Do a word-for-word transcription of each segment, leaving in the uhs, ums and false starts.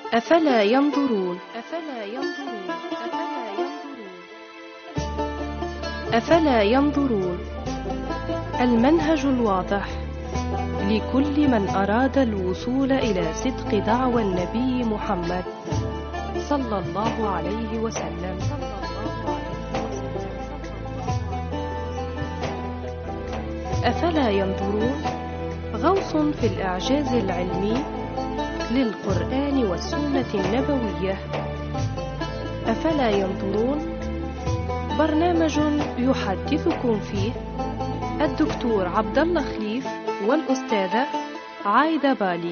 أفلا ينظرون أفلا ينظرون أفلا ينظرون أفلا ينظرون المنهج الواضح لكل من أراد الوصول إلى صدق دعوى النبي محمد صلى الله عليه وسلم. أفلا ينظرون غوص في الإعجاز العلمي للقرآن والسنة النبوية. أفلا ينظرون برنامج يحدثكم فيه الدكتور عبد الله خليف والأستاذة عايدة بالي.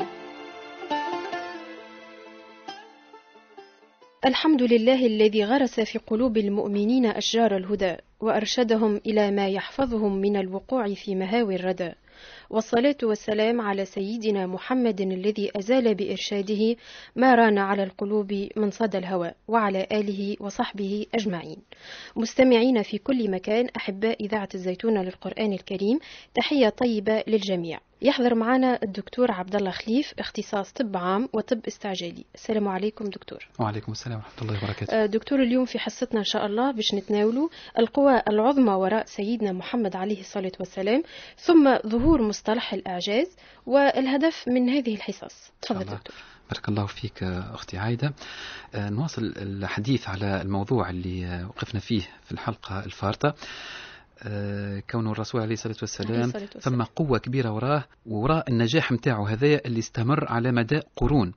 الحمد لله الذي غرس في قلوب المؤمنين أشجار الهدى وأرشدهم إلى ما يحفظهم من الوقوع في مهاوي الردى، والصلاة والسلام على سيدنا محمد الذي أزال بإرشاده ما ران على القلوب من صدى الهوى، وعلى آله وصحبه أجمعين. مستمعين في كل مكان، أحباء إذاعة الزيتونة للقرآن الكريم، تحية طيبة للجميع. يحضر معنا الدكتور عبد الله خليف، اختصاص طب عام وطب استعجالي. السلام عليكم دكتور. وعليكم السلام ورحمة الله وبركاته. دكتور، اليوم في حصتنا إن شاء الله باش نتناولوا القوى العظمى وراء سيدنا محمد عليه الصلاة والسلام، ثم ظهور مصطلح الإعجاز والهدف من هذه الحصص. تفضل دكتور. بارك الله فيك أختي عايدة. نواصل الحديث على الموضوع اللي وقفنا فيه في الحلقة الفارطة، كون الرسول عليه الصلاة والسلام ثم قوة كبيرة وراه، ووراء النجاح متاعه هذايا اللي استمر على مدى قرون.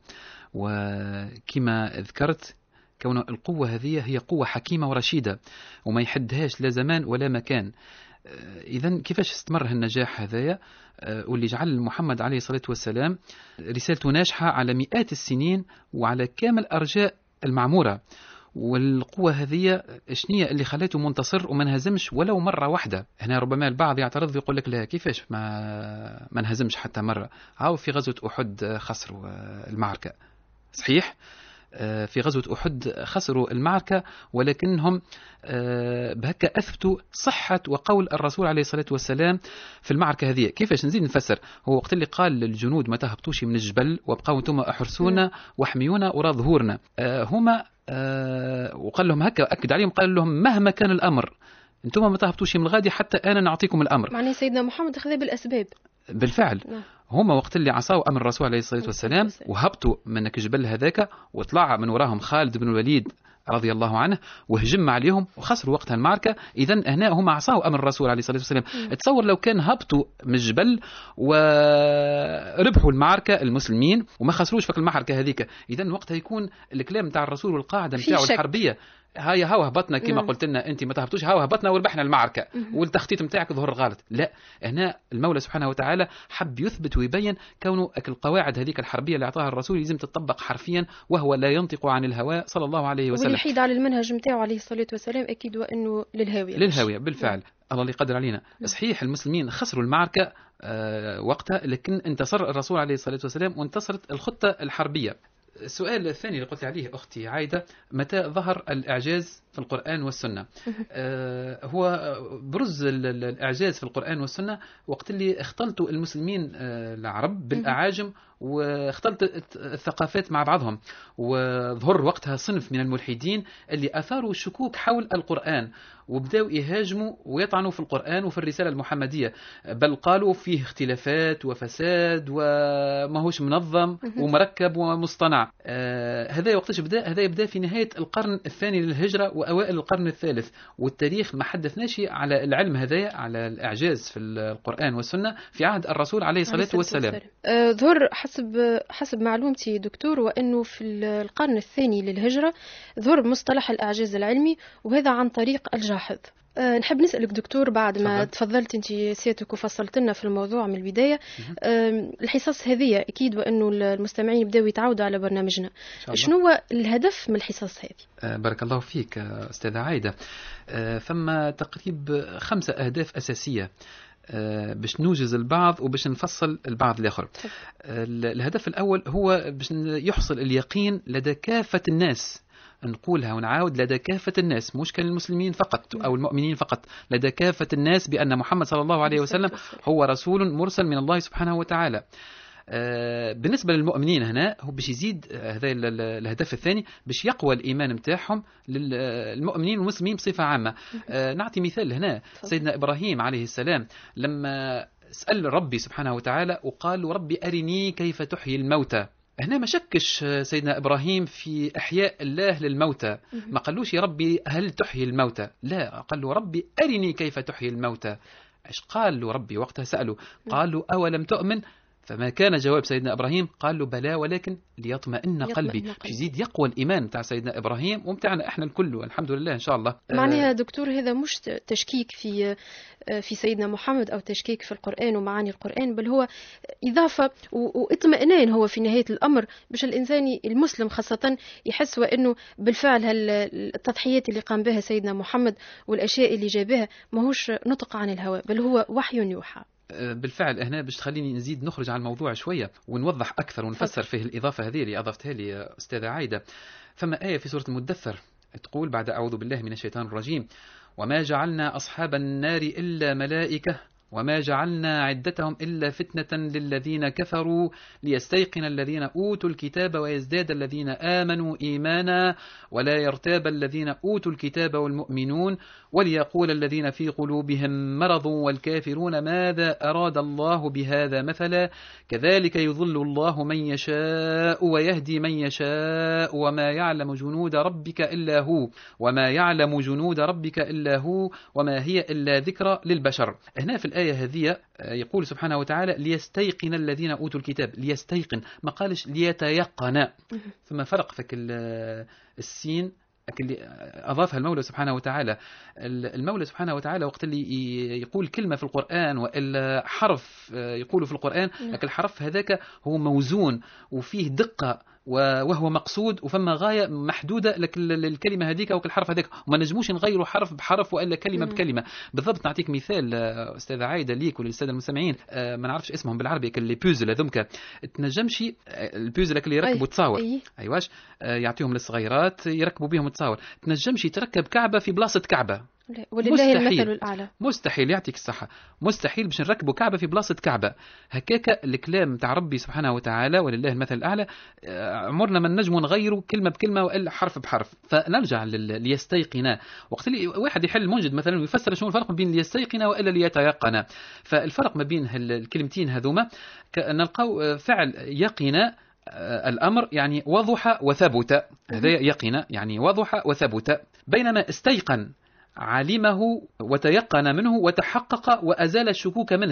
وكما ذكرت كون القوة هذه هي قوة حكيمة ورشيدة وما يحدهاش لا زمان ولا مكان. إذن كيفاش استمر النجاح هذايا واللي جعل محمد عليه الصلاة والسلام رسالته ناجحة على مئات السنين وعلى كامل أرجاء المعمورة؟ والقوة هذه شنية اللي خلاته منتصر وما انهزمش ولو مرة واحدة؟ هنا ربما البعض يعترض يقول لك لا، كيفاش ما ما انهزمش حتى مرة؟ هاو في غزوة أحد خسروا المعركة، صحيح في غزوة أحد خسروا المعركة، ولكنهم بهكا أثبتوا صحة وقول الرسول عليه الصلاة والسلام في المعركة هذه. كيفاش نزيد نفسر؟ هو وقت اللي قال للجنود ما تهبطوش من الجبل وابقوا انتم أحرسونا واحميونا وراء ظهورنا، هما وقال لهم هكا، أكد عليهم قال لهم مهما كان الأمر انتم ما تهبطوش من الغادي حتى أنا نعطيكم الأمر. معنى سيدنا محمد أخذ بالأسباب بالفعل. نعم. هما وقت اللي عصاوا أمر الرسول عليه الصلاة والسلام وهبطوا من الجبل هذاك وطلع من وراهم خالد بن الوليد رضي الله عنه وهجم عليهم وخسروا وقتها المعركة. إذن هنا هم عصاوا أمر الرسول عليه الصلاة والسلام. م. تصور لو كان هبطوا من الجبل وربحوا المعركة المسلمين وما خسروش في المعركة هذيك، إذن وقتها يكون الكلام متاع الرسول والقاعدة متاعه الحربية هاي هاو هبطنا كما قلت لنا انت ما تهبطوش، هاو هبطنا وربحنا المعركه والتخطيط نتاعك ظهر غلط. لا، هنا المولى سبحانه وتعالى حب يثبت ويبين كونه القواعد هذيك الحربيه اللي اعطاها الرسول لازم تطبق حرفيا، وهو لا ينطق عن الهوى صلى الله عليه وسلم. والحيد على المنهج نتاعه عليه الصلاه والسلام اكيد وانه للهاويه للهاويه بالفعل. م. الله اللي يقدر علينا. صحيح المسلمين خسروا المعركه آه وقتها، لكن انتصر الرسول عليه الصلاه والسلام وانتصرت الخطه الحربيه. السؤال الثاني اللي قلت عليه أختي عايدة، متى ظهر الإعجاز في القرآن والسنة؟ آه هو برز الإعجاز في القرآن والسنة وقت اللي اختلطوا المسلمين آه العرب بالأعاجم واختلطت الثقافات مع بعضهم، وظهر وقتها صنف من الملحدين اللي أثاروا الشكوك حول القرآن وبدأوا يهاجموا ويطعنوا في القرآن وفي الرسالة المحمدية، بل قالوا فيه اختلافات وفساد وما هوش منظم ومركب ومصطنع. آه هذا وقتاش بدأ؟ هذا يبدأ في نهاية القرن الثاني للهجرة وأوائل القرن الثالث، والتاريخ ما حدثناش على العلم هذا، على الإعجاز في القرآن والسنة في عهد الرسول عليه الصلاة والسلام. آه ظهر حسب حسب معلومتي دكتور، وأنه في القرن الثاني للهجرة ظهر مصطلح الإعجاز العلمي، وهذا عن طريق الجاحظ. أه نحب نسألك دكتور، بعد ما فضل. تفضلت أنت سيادتك وفصلت لنا في الموضوع من البداية، أه الحصص هذه أكيد وأنه المستمعين يبدأوا يتعودوا على برنامجنا، شنو هو الهدف من الحصص هذه؟ أه بارك الله فيك أستاذة عايدة. أه ثم تقريب خمسة أهداف أساسية أه باش نوجز البعض وباش نفصل البعض الآخر. أه الهدف الأول هو باش يحصل اليقين لدى كافة الناس، نقولها ونعاود، لدى كافة الناس، مش كان المسلمين فقط أو المؤمنين فقط، لدى كافة الناس بأن محمد صلى الله عليه وسلم هو رسول مرسل من الله سبحانه وتعالى. بالنسبة للمؤمنين هنا هو باش يزيد هذا الهدف الثاني باش يقوى الإيمان متاعهم للمؤمنين والمسلمين بصفة عامة. نعطي مثال هنا، سيدنا إبراهيم عليه السلام لما سأل ربي سبحانه وتعالى وقال له ربي أرني كيف تحيي الموتى، هنا ما شكش سيدنا إبراهيم في إحياء الله للموتى، ما قالوش يا ربي هل تحيي الموتى، لا، قال له ربي أرني كيف تحيي الموتى. إيش قال له ربي وقتها؟ سأله قال له أولم تؤمن؟ فما كان جواب سيدنا إبراهيم؟ قال له بلى ولكن ليطمئن قلبي. يزيد يقوى الإيمان بتاع سيدنا إبراهيم ومتاعنا إحنا الكل والحمد لله إن شاء الله. معناها دكتور هذا مش تشكيك في في سيدنا محمد أو تشكيك في القرآن ومعاني القرآن، بل هو إضافة واطمئنان هو في نهاية الأمر باش الإنسان المسلم خاصة يحس وأنه بالفعل التضحيات اللي قام بها سيدنا محمد والأشياء اللي جابها ماهوش نطق عن الهواء بل هو وحي يوحى. بالفعل هنا باش تخليني نزيد نخرج عن الموضوع شوية ونوضح أكثر ونفسر فيه الإضافة هذه اللي أضفتها لي أستاذة عايدة. فما آية في سورة المدثر تقول بعد أعوذ بالله من الشيطان الرجيم وما جعلنا أصحاب النار إلا ملائكة وما جعلنا عدتهم إلا فتنة للذين كفروا ليستيقن الذين أوتوا الكتاب ويزداد الذين آمنوا إيمانا ولا يرتاب الذين أوتوا الكتاب والمؤمنون وليقول الذين في قلوبهم مرض والكافرون ماذا أراد الله بهذا مثلا كذلك يضل الله من يشاء ويهدي من يشاء وما يعلم جنود ربك إلا هو وما يعلم جنود ربك إلا هو وما هي إلا ذكرى للبشر. هنا في الآية هذه يقول سبحانه وتعالى ليستيقن الذين أوتوا الكتاب، ليستيقن ما قالش ليتيقن، ثم فرق فك السين اللي أضافها المولى سبحانه وتعالى. المولى سبحانه وتعالى وقت اللي يقول كلمة في القرآن وإلا حرف يقول في القرآن، لكن الحرف هذاك هو موزون وفيه دقة وهو مقصود وفما غاية محدودة لكن الكلمة هذيك أو الحرف هذاك، وما نجموش نغيروا حرف بحرف وإلا كلمة بكلمة. بالضبط نعطيك مثال أستاذة عايدة ليك وللسادة المستمعين، ما نعرفش اسمهم بالعربي كل بوزل هذومك، تنجمش البوزل اللي يركبوا تصاور أي. أيواش يعطيهم للصغيرات يركبوا بهم تصاور، تنجمش تركب كعبة في بلاصة كعبة ولله المثل الأعلى، مستحيل يعطيك الصحة، مستحيل باش نركبوا كعبة في بلاصة كعبة. هكاك الكلام تاع ربي سبحانه وتعالى ولله المثل الأعلى عمرنا ما نجموا نغيروا كلمة بكلمة وإلا حرف بحرف. فنرجع ليستيقن، وقت اللي واحد يحل منجد مثلا ويفسر شنو الفرق بين ليستيقن وإلا ليتيقن، فالفرق ما بين الكلمتين هذوما نلقاو فعل يقن الأمر يعني وضح وثبت، هذا يقن يعني وضح وثبت، بينما استيقن علمه وتيقن منه وتحقق وأزال الشكوك منه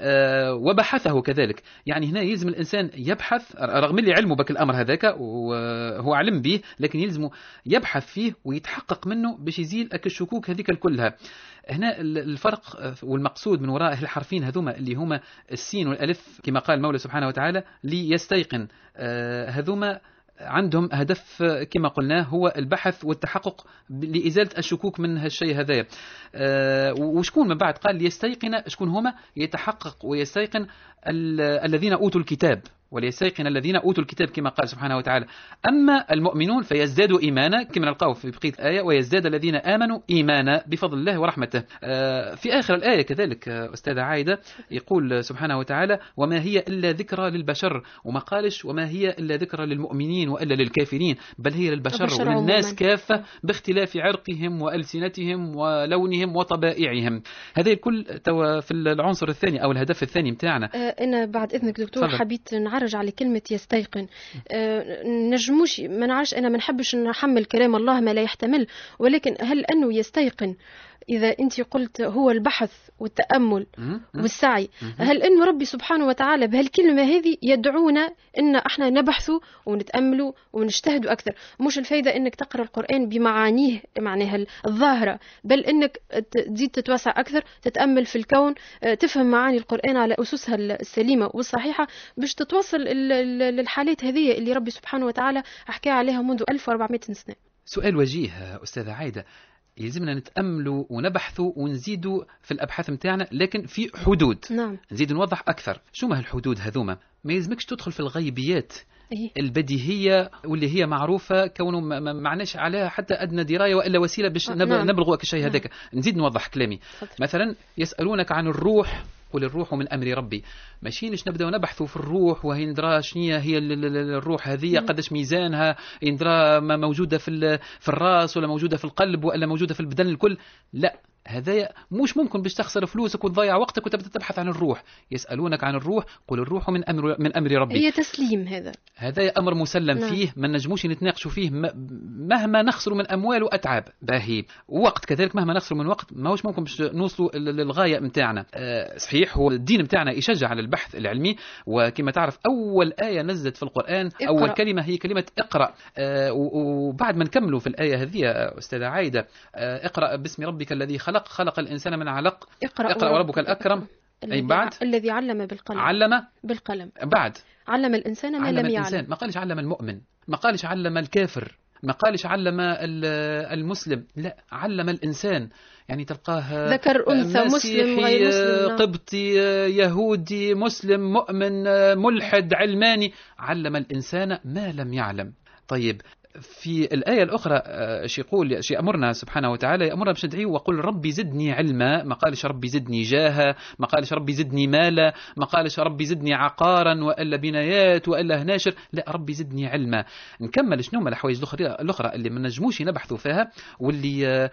وبحثه كذلك. يعني هنا يلزم الإنسان يبحث رغم اللي علمه بك الأمر هذاك وهو علم به، لكن يلزمه يبحث فيه ويتحقق منه باش يزيل الشكوك هذيك كلها. هنا الفرق والمقصود من وراء الحرفين هذوما اللي هما السين والألف كما قال المولى سبحانه وتعالى ليستيقن، هذوما عندهم هدف كما قلنا هو البحث والتحقق لإزالة الشكوك من هالشيء هذا. أه وشكون من بعد قال ليستيقن، شكون هما يتحقق ويستيقن الذين أوتوا الكتاب وليستيقن الذين أوتوا الكتاب كما قال سبحانه وتعالى. أما المؤمنون فيزدادوا إيمانا كما نلقاه في بقية الآية ويزداد الذين آمنوا إيمانا بفضل الله ورحمته. في آخر الآية كذلك أستاذة عايدة يقول سبحانه وتعالى وما هي إلا ذكرى للبشر، وما قالش وما هي إلا ذكرى للمؤمنين وإلا للكافرين، بل هي للبشر وللناس كافة باختلاف عرقهم وألسنتهم ولونهم وطبائعهم. هذا الكل في العنصر الثاني أو الهدف الثاني متاعنا. أنا بعد إذنك دكتور حبيت نعرج على كلمة يستيقن. أه نجموش ما نعرفش، أنا ما نحبش نحمل كلام الله ما لا يحتمل، ولكن هل أنه يستيقن إذا أنت قلت هو البحث والتأمل والسعي، هل أنه ربي سبحانه وتعالى بهالكلمة هذه يدعونا أن احنا نبحثوا ونتأملوا ونجتهدوا أكثر؟ مش الفايدة أنك تقرأ القرآن بمعانيه معناها الظاهرة، بل أنك تزيد تتوسع أكثر، تتأمل في الكون، تفهم معاني القرآن على أسسها السليمة والصحيحة باش تتوصل للحالات هذه اللي ربي سبحانه وتعالى حكى عليها منذ ألف وأربعمائة سنة. سؤال وجيه أستاذة عايدة، يلزمنا نتأملوا ونبحثوا ونزيدوا في الأبحاث متاعنا لكن في حدود. نعم. نزيد نوضح أكثر شو ما هالحدود هذوما. ما يلزمكش تدخل في الغيبيات إيه؟ البديهية واللي هي معروفة كونه ما معناش عليها حتى أدنى دراية وإلا وسيلة باش نعم. نبلغوا الشيء هذاك. نزيد نوضح كلامي. فضل. مثلا يسألونك عن الروح قل الروح من أمر ربي. ماشيينش نبدأ نبحثوا في الروح وهي ندرى شنية هي الروح هذه، قداش ميزانها، ندرى ما موجودة في في الراس ولا موجودة في القلب ولا موجودة في البدن الكل. لا، هذا مش ممكن باش تخسر فلوسك وتضيع وقتك وتبدا تبحث عن الروح. يسألونك عن الروح قل الروح من أمر من أمر ربي. هي تسليم، هذا هذا أمر مسلم نعم. فيه ما نجموش نتناقشوا فيه مهما نخسروا من أموال وأتعاب باهي ووقت كذلك، مهما نخسروا من وقت ماهوش ممكن باش نوصلوا للغاية متاعنا. أه صحيح، هو الدين متاعنا يشجع على البحث العلمي، وكما تعرف أول آية نزلت في القرآن اقرأ. أول كلمة هي كلمة اقرأ. أه وبعد ما نكملوا في الآية هذه أستاذة عايدة، أه اقرأ باسم ربك الذي خلق خلق الإنسان من علق اقرأ, اقرأ وربك الأكرم. أي بعد الذي علم بالقلم علم بالقلم بعد علم الإنسان ما علم لم الإنسان. يعلم. ما قالش علم المؤمن، ما قالش علم الكافر، ما قالش علم المسلم، لا، علم الإنسان. يعني تلقاه ذكر أنثى، مسلم غير مسلم، قبطي، يهودي، مسلم، مؤمن، ملحد، علماني، علم الإنسان ما لم يعلم. طيب في الآية الأخرى ايش يقول؟ شيء أمرنا سبحانه وتعالى، يأمرنا باش ندعيه وقل ربي زدني علما. ما قالش ربي زدني جاها، ما قالش ربي زدني مالا، ما قالش ربي زدني عقارا وإلا بنايات وإلا هناشر، لا، ربي زدني علما. نكمل شنو هما الحوايج الأخرى اللي ما نجموش نبحثوا فيها واللي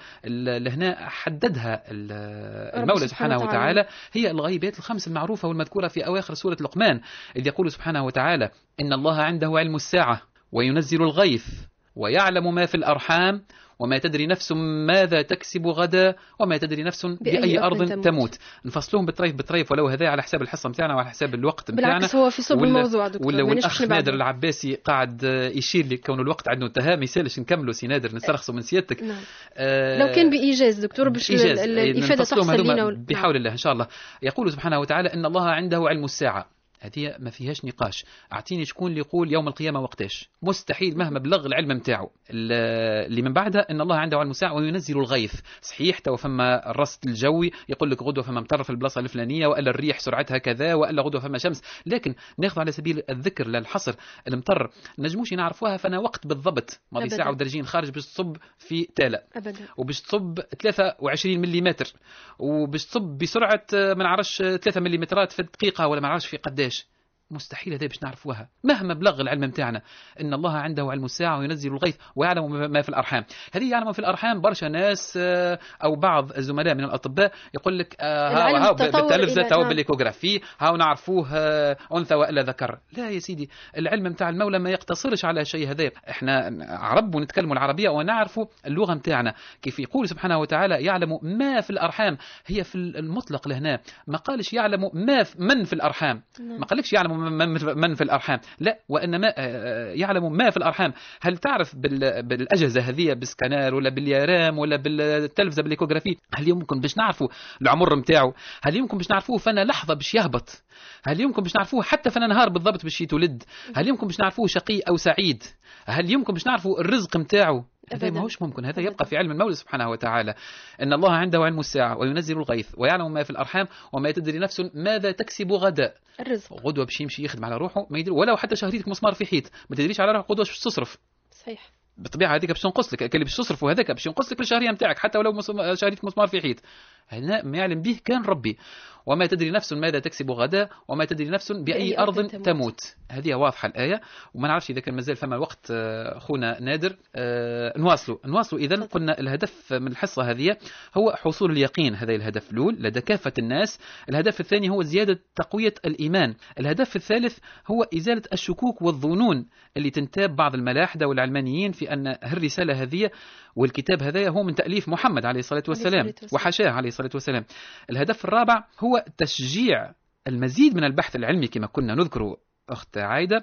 لهنا حددها المولى سبحانه وتعالى، هي الغيبات الخمس المعروفة والمذكورة في أواخر سورة لقمان، إذ يقول سبحانه وتعالى إن الله عنده علم الساعة وينزل الغيث ويعلم ما في الأرحام وما تدري نفس ماذا تكسب غدا وما تدري نفس بأي, بأي أرض تموت. تموت. نفصلهم بطريف بطريف ولو هذا على حساب الحصة متاعنا وعلى حساب الوقت متاعنا. بالعكس هو في صلب الموضوع دكتور. ولا والأخ نادر العباسي قاعد يشير لي كون الوقت عنده انتهى، ما يسالش نكملوا سي نادر نسترخصوا من سيادتك. نعم. آه لو كان بإيجاز دكتور باش الإفادة تحصل لنا بحول الله إن شاء الله. يقول سبحانه وتعالى إن الله عنده علم الساعة، هذه ما فيهاش نقاش. أعطيني شكون اللي يقول يوم القيامة وقتاش، مستحيل مهما بلغ العلم متاعه. اللي من بعدها إن الله عنده علم الساعة وينزل الغيث. صحيح تو فما الرصد الجوي يقول لك غدوة فما مطر في البلاصة الفلانية وإلا الريح سرعتها كذا وإلا غدوة فما شمس، لكن ناخذ على سبيل الذكر للحصر المطر نجموش نعرفوها فانا وقت بالضبط ماضي ساعة ودرجين خارج باش تصب في تالة أبدا، وباش تصب ثلاثة وعشرين مليمتر وباش تصب بسرعة ما نعرفش ثلاثة مليمترات في الدقيقة ولا ما نعرفش في قداش. مستحيل هذا باش نعرفوها مهما بلغ العلم متاعنا. إن الله عنده علم الساعة وينزل الغيث ويعلم ما في الأرحام. هذه يعلم في الأرحام برشا ناس أو بعض الزملاء من الأطباء يقول لك هاو هاو بالتلفزة هاو بالإيكوغرافي هاو نعرفوه أنثى وإلا ذكر. لا يا سيدي، العلم متاع المولى ما يقتصرش على شيء هذا. احنا عرب ونتكلم العربية ونعرف اللغة متاعنا. كيف يقول سبحانه وتعالى يعلم ما في الأرحام، هي في المطلق لهنا، ما قالش يعلم ما في من في الأرحام، ما قالكش يعلم من في الأرحام، لا، وإنما يعلم ما في الأرحام. هل تعرف بالأجهزة هذه بالسكانر ولا باليارام ولا بالتلفزة بالإيكوغرافي هل يمكن باش نعرفوا العمر متاعه؟ هل يمكن باش نعرفوه فانا لحظة باش يهبط؟ هل يمكن باش نعرفوه حتى فانا نهار بالضبط باش يتولد؟ هل يمكن باش نعرفوه شقي أو سعيد؟ هل يمكن باش نعرفوا الرزق متاعه؟ هذا ما هوش ممكن، هذا يبقى في علم المولى سبحانه وتعالى. إن الله عنده علم الساعة وينزل الغيث ويعلم ما في الأرحام وما تدري نفس ماذا تكسب غدا. الرزق غدوة باش يمشي يخدم على روحه ما يدري، ولو حتى شهريتك مسمار في حيط ما تدريش على روحك غدوة باش تصرف. صحيح، بالطبيعة هذيك باش تنقص لك، اللي باش تصرف وهذاك باش ينقص لك الشهرية نتاعك حتى ولو شهريتك مسمار في حيط. هذا ما يعلم به كان ربي. وما تدري نفس ماذا تكسب غدا وما تدري نفس بأي, بأي أرض تموت. تموت هذه واضحة الآية. وما نعرفش إذا كان مازال فما وقت أخونا نادر أه نواصلوا نواصلوا إذن قلنا الهدف من الحصة هذه هو حصول اليقين، هذا الهدف الأول لدى كافة الناس. الهدف الثاني هو زيادة تقوية الإيمان. الهدف الثالث هو إزالة الشكوك والظنون اللي تنتاب بعض الملاحدة والعلمانيين في أن الرسالة هذه والكتاب هذا هو من تأليف محمد عليه الصلاة والسلام وحاشاه عليه الصلاة والسلام. الهدف الرابع هو تشجيع المزيد من البحث العلمي كما كنا نذكر أخت عايدة،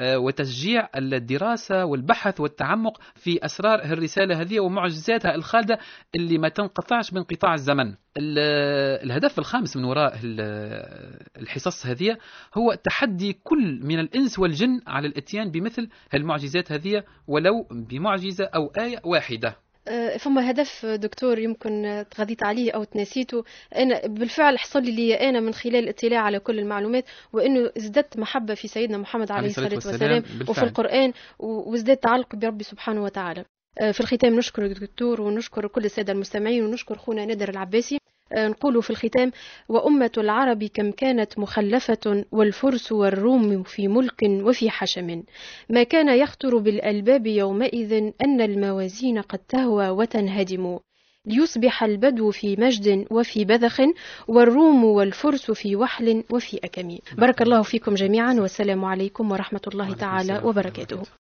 وتشجيع الدراسة والبحث والتعمق في أسرار الرسالة هذه ومعجزاتها الخالدة اللي ما تنقطعش بانقطاع الزمن. الهدف الخامس من وراء الحصص هذه هو تحدي كل من الإنس والجن على الاتيان بمثل المعجزات هذه ولو بمعجزة أو آية واحدة. فما هدف دكتور يمكن تغذيت عليه أو تنسيته، أنا بالفعل حصل لي أنا من خلال الاطلاع على كل المعلومات، وأنه ازددت محبة في سيدنا محمد عليه الصلاة والسلام وفي القرآن، وازددت تعلق بربي سبحانه وتعالى. في الختام نشكر الدكتور ونشكر كل السادة المستمعين ونشكر خونا نادر العباسي. نقول في الختام: وأمة العرب كم كانت مخلفة، والفرس والروم في ملك وفي حشم، ما كان يخطر بالألباب يومئذ أن الموازين قد تهوى وتنهدم، ليصبح البدو في مجد وفي بذخ، والروم والفرس في وحل وفي أكم. بارك الله فيكم جميعا، والسلام عليكم ورحمة الله تعالى وبركاته.